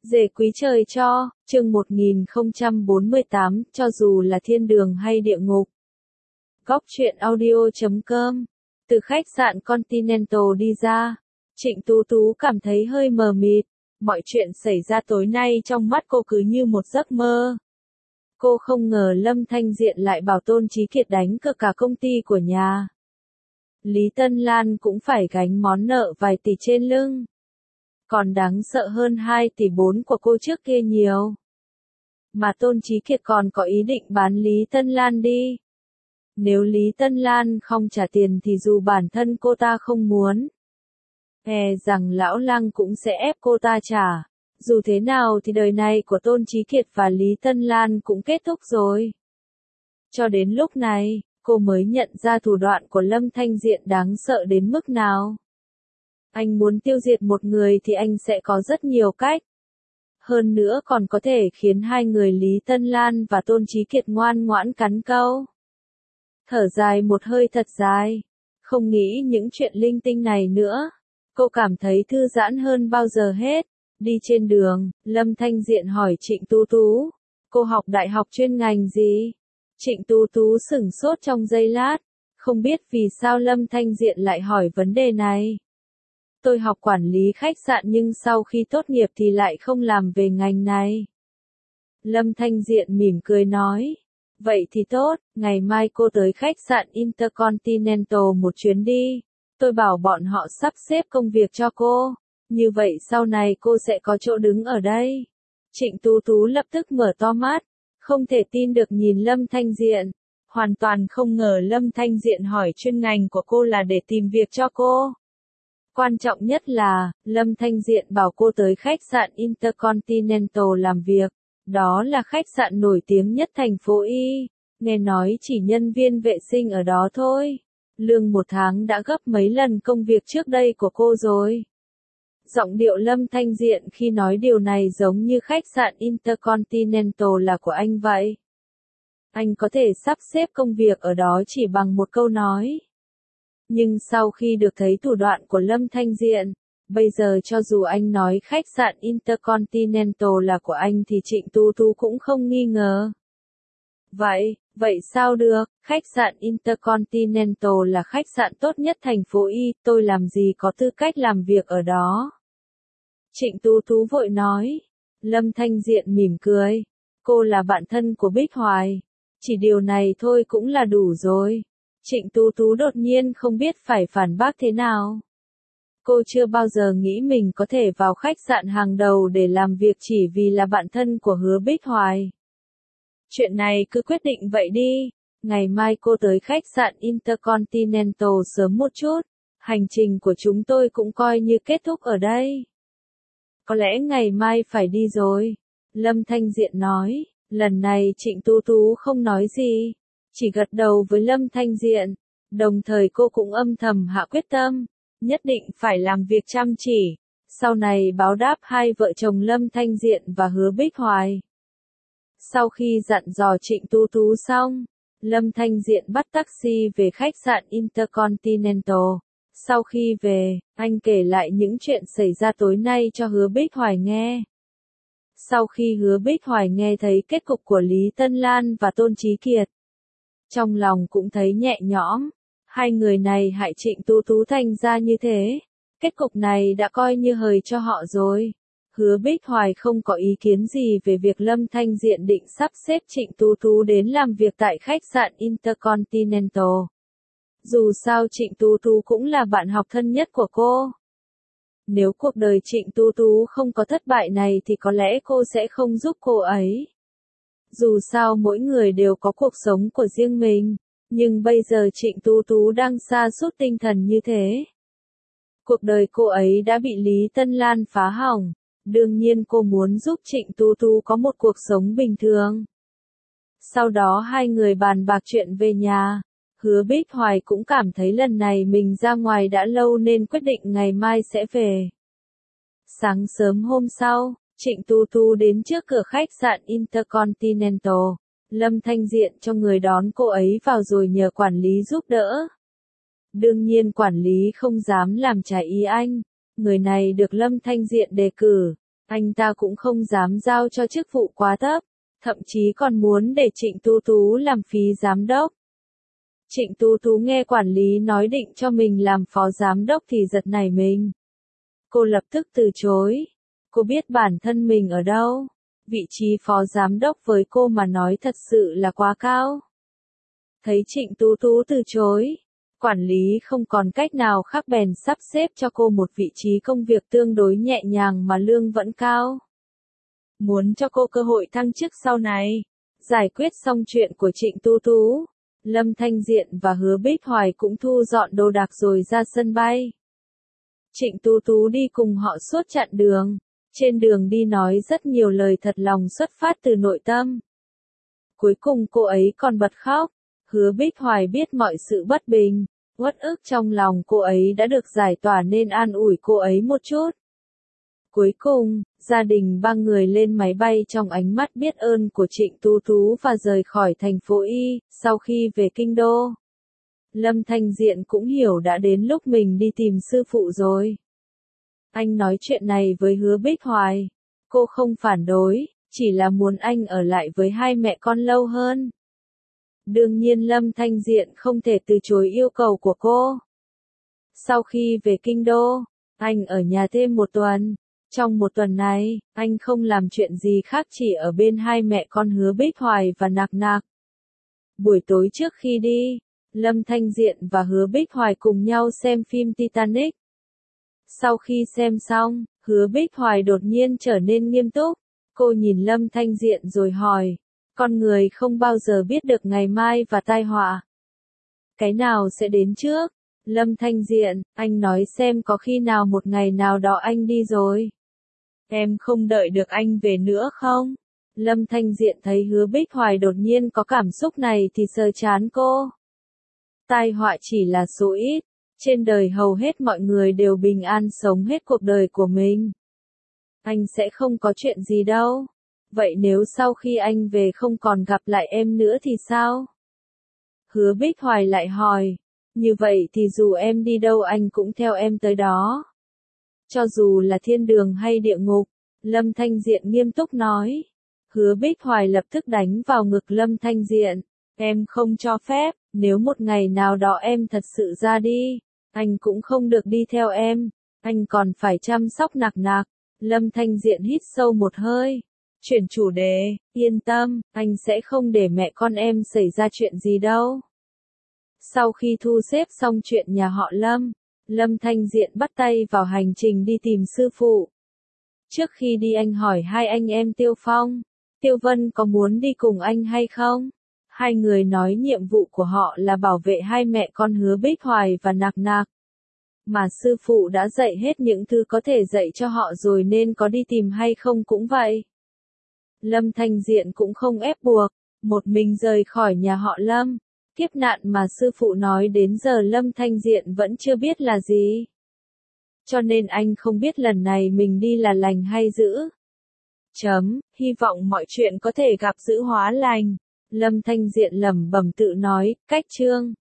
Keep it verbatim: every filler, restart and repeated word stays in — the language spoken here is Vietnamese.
Dề quý trời cho, chương một nghìn không trăm bốn mươi tám, cho dù là thiên đường hay địa ngục. Góc truyện audio chấm com. Từ khách sạn Continental đi ra, Trịnh Tú Tú cảm thấy hơi mờ mịt. Mọi chuyện xảy ra tối nay trong mắt cô cứ như một giấc mơ. Cô không ngờ Lâm Thanh Diện lại bảo Tôn Chí Kiệt đánh cược cả công ty của nhà. Lý Tân Lan cũng phải gánh món nợ vài tỷ trên lưng. Còn đáng sợ hơn hai tỷ bốn của cô trước kia nhiều. Mà Tôn Chí Kiệt còn có ý định bán Lý Tân Lan đi. Nếu Lý Tân Lan không trả tiền thì dù bản thân cô ta không muốn, e rằng lão Lăng cũng sẽ ép cô ta trả. Dù thế nào thì đời này của Tôn Chí Kiệt và Lý Tân Lan cũng kết thúc rồi. Cho đến lúc này, cô mới nhận ra thủ đoạn của Lâm Thanh Diện đáng sợ đến mức nào. Anh muốn tiêu diệt một người thì anh sẽ có rất nhiều cách. Hơn nữa còn có thể khiến hai người Lý Tân Lan và Tôn Chí Kiệt ngoan ngoãn cắn câu. Thở dài một hơi thật dài. Không nghĩ những chuyện linh tinh này nữa. Cô cảm thấy thư giãn hơn bao giờ hết. Đi trên đường, Lâm Thanh Diện hỏi Trịnh Tú Tú. Cô học đại học chuyên ngành gì? Trịnh Tú Tú sửng sốt trong giây lát. Không biết vì sao Lâm Thanh Diện lại hỏi vấn đề này. Tôi học quản lý khách sạn nhưng sau khi tốt nghiệp thì lại không làm về ngành này. Lâm Thanh Diện mỉm cười nói. Vậy thì tốt, ngày mai cô tới khách sạn Intercontinental một chuyến đi. Tôi bảo bọn họ sắp xếp công việc cho cô. Như vậy sau này cô sẽ có chỗ đứng ở đây. Trịnh Tú Tú lập tức mở to mắt. Không thể tin được nhìn Lâm Thanh Diện. Hoàn toàn không ngờ Lâm Thanh Diện hỏi chuyên ngành của cô là để tìm việc cho cô. Quan trọng nhất là, Lâm Thanh Diện bảo cô tới khách sạn Intercontinental làm việc. Đó là khách sạn nổi tiếng nhất thành phố Y. Nghe nói chỉ nhân viên vệ sinh ở đó thôi. Lương một tháng đã gấp mấy lần công việc trước đây của cô rồi. Giọng điệu Lâm Thanh Diện khi nói điều này giống như khách sạn Intercontinental là của anh vậy. Anh có thể sắp xếp công việc ở đó chỉ bằng một câu nói. Nhưng sau khi được thấy thủ đoạn của Lâm Thanh Diện, bây giờ cho dù anh nói khách sạn Intercontinental là của anh thì Trịnh Tú Tú cũng không nghi ngờ. Vậy, vậy sao được, khách sạn Intercontinental là khách sạn tốt nhất thành phố Y, tôi làm gì có tư cách làm việc ở đó? Trịnh Tú Tú vội nói. Lâm Thanh Diện mỉm cười. Cô là bạn thân của Bích Hoài. Chỉ điều này thôi cũng là đủ rồi. Trịnh Tú Tú đột nhiên không biết phải phản bác thế nào. Cô chưa bao giờ nghĩ mình có thể vào khách sạn hàng đầu để làm việc chỉ vì là bạn thân của Hứa Bích Hoài. Chuyện này cứ quyết định vậy đi. Ngày mai cô tới khách sạn Intercontinental sớm một chút. Hành trình của chúng tôi cũng coi như kết thúc ở đây. Có lẽ ngày mai phải đi rồi. Lâm Thanh Diện nói. Lần này Trịnh Tú Tú không nói gì. Chỉ gật đầu với Lâm Thanh Diện. Đồng thời cô cũng âm thầm hạ quyết tâm. Nhất định phải làm việc chăm chỉ. Sau này báo đáp hai vợ chồng Lâm Thanh Diện và Hứa Bích Hoài. Sau khi dặn dò Trịnh Tú Tú xong, Lâm Thanh Diện bắt taxi về khách sạn Intercontinental. Sau khi về, anh kể lại những chuyện xảy ra tối nay cho Hứa Bích Hoài nghe. Sau khi Hứa Bích Hoài nghe thấy kết cục của Lý Tân Lan và Tôn Chí Kiệt, trong lòng cũng thấy nhẹ nhõm. Hai người này hại Trịnh Tú Tú thành ra như thế. Kết cục này đã coi như hời cho họ rồi. Hứa Bích Hoài không có ý kiến gì về việc Lâm Thanh Diện định sắp xếp Trịnh Tú Tú đến làm việc tại khách sạn Intercontinental. Dù sao Trịnh Tú Tú cũng là bạn học thân nhất của cô. Nếu cuộc đời Trịnh Tú Tú không có thất bại này thì có lẽ cô sẽ không giúp cô ấy. Dù sao mỗi người đều có cuộc sống của riêng mình. Nhưng bây giờ Trịnh Tú Tú đang sa sút tinh thần như thế. Cuộc đời cô ấy đã bị Lý Tân Lan phá hỏng. Đương nhiên cô muốn giúp Trịnh Tú Tú có một cuộc sống bình thường. Sau đó hai người bàn bạc chuyện về nhà. Hứa Bích Hoài cũng cảm thấy lần này mình ra ngoài đã lâu nên quyết định ngày mai sẽ về. Sáng sớm hôm sau, Trịnh Tú Tú đến trước cửa khách sạn Intercontinental. Lâm Thanh Diện cho người đón cô ấy vào rồi nhờ quản lý giúp đỡ. Đương nhiên quản lý không dám làm trái ý anh. Người này được Lâm Thanh Diện đề cử. Anh ta cũng không dám giao cho chức vụ quá thấp, thậm chí còn muốn để Trịnh Tú Tú làm phí giám đốc. Trịnh Tú Tú nghe quản lý nói định cho mình làm phó giám đốc thì giật nảy mình. Cô lập tức từ chối. Cô biết bản thân mình ở đâu. Vị trí phó giám đốc với cô mà nói thật sự là quá cao. Thấy Trịnh Tú Tú từ chối, quản lý không còn cách nào khác bèn sắp xếp cho cô một vị trí công việc tương đối nhẹ nhàng mà lương vẫn cao. Muốn cho cô cơ hội thăng chức sau này. Giải quyết xong chuyện của Trịnh Tú Tú, Lâm Thanh Diện và Hứa Bích Hoài cũng thu dọn đồ đạc rồi ra sân bay. Trịnh Tú Tú đi cùng họ suốt chặng đường. Trên đường đi nói rất nhiều lời thật lòng xuất phát từ nội tâm. Cuối cùng cô ấy còn bật khóc. Hứa Bích Hoài biết mọi sự bất bình, uất ức trong lòng cô ấy đã được giải tỏa nên an ủi cô ấy một chút. Cuối cùng, gia đình ba người lên máy bay trong ánh mắt biết ơn của Trịnh Tú Tú và rời khỏi thành phố Y. Sau khi về kinh đô, Lâm Thanh Diện cũng hiểu đã đến lúc mình đi tìm sư phụ rồi. Anh nói chuyện này với Hứa Bích Hoài. Cô không phản đối, chỉ là muốn anh ở lại với hai mẹ con lâu hơn. Đương nhiên Lâm Thanh Diện không thể từ chối yêu cầu của cô. Sau khi về kinh đô, anh ở nhà thêm một tuần. Trong một tuần này, anh không làm chuyện gì khác chỉ ở bên hai mẹ con Hứa Bích Hoài và Nạc Nạc. Buổi tối trước khi đi, Lâm Thanh Diện và Hứa Bích Hoài cùng nhau xem phim Titanic. Sau khi xem xong, Hứa Bích Hoài đột nhiên trở nên nghiêm túc. Cô nhìn Lâm Thanh Diện rồi hỏi, con người không bao giờ biết được ngày mai và tai họa. Cái nào sẽ đến trước? Lâm Thanh Diện, anh nói xem có khi nào một ngày nào đó anh đi rồi. Em không đợi được anh về nữa không? Lâm Thanh Diện thấy Hứa Bích Hoài đột nhiên có cảm xúc này thì sờ chán cô. Tai họa chỉ là số ít. Trên đời hầu hết mọi người đều bình an sống hết cuộc đời của mình. Anh sẽ không có chuyện gì đâu. Vậy nếu sau khi anh về không còn gặp lại em nữa thì sao? Hứa Bích Hoài lại hỏi. Như vậy thì dù em đi đâu anh cũng theo em tới đó. Cho dù là thiên đường hay địa ngục, Lâm Thanh Diện nghiêm túc nói. Hứa Bích Hoài lập tức đánh vào ngực Lâm Thanh Diện. Em không cho phép, nếu một ngày nào đó em thật sự ra đi, anh cũng không được đi theo em, anh còn phải chăm sóc Nạc Nạc. Lâm Thanh Diện hít sâu một hơi. Chuyển chủ đề, yên tâm, anh sẽ không để mẹ con em xảy ra chuyện gì đâu. Sau khi thu xếp xong chuyện nhà họ Lâm, Lâm Thanh Diện bắt tay vào hành trình đi tìm sư phụ. Trước khi đi anh hỏi hai anh em Tiêu Phong, Tiêu Vân có muốn đi cùng anh hay không? Hai người nói nhiệm vụ của họ là bảo vệ hai mẹ con Hứa Bích Hoài và Nạc Nạc. Mà sư phụ đã dạy hết những thứ có thể dạy cho họ rồi nên có đi tìm hay không cũng vậy. Lâm Thanh Diện cũng không ép buộc, một mình rời khỏi nhà họ Lâm. Kiếp nạn mà sư phụ nói đến giờ Lâm Thanh Diện vẫn chưa biết là gì. Cho nên anh không biết lần này mình đi là lành hay dữ. Chấm, hy vọng mọi chuyện có thể gặp dữ hóa lành. Lâm Thanh Diện lẩm bẩm tự nói, cách chương.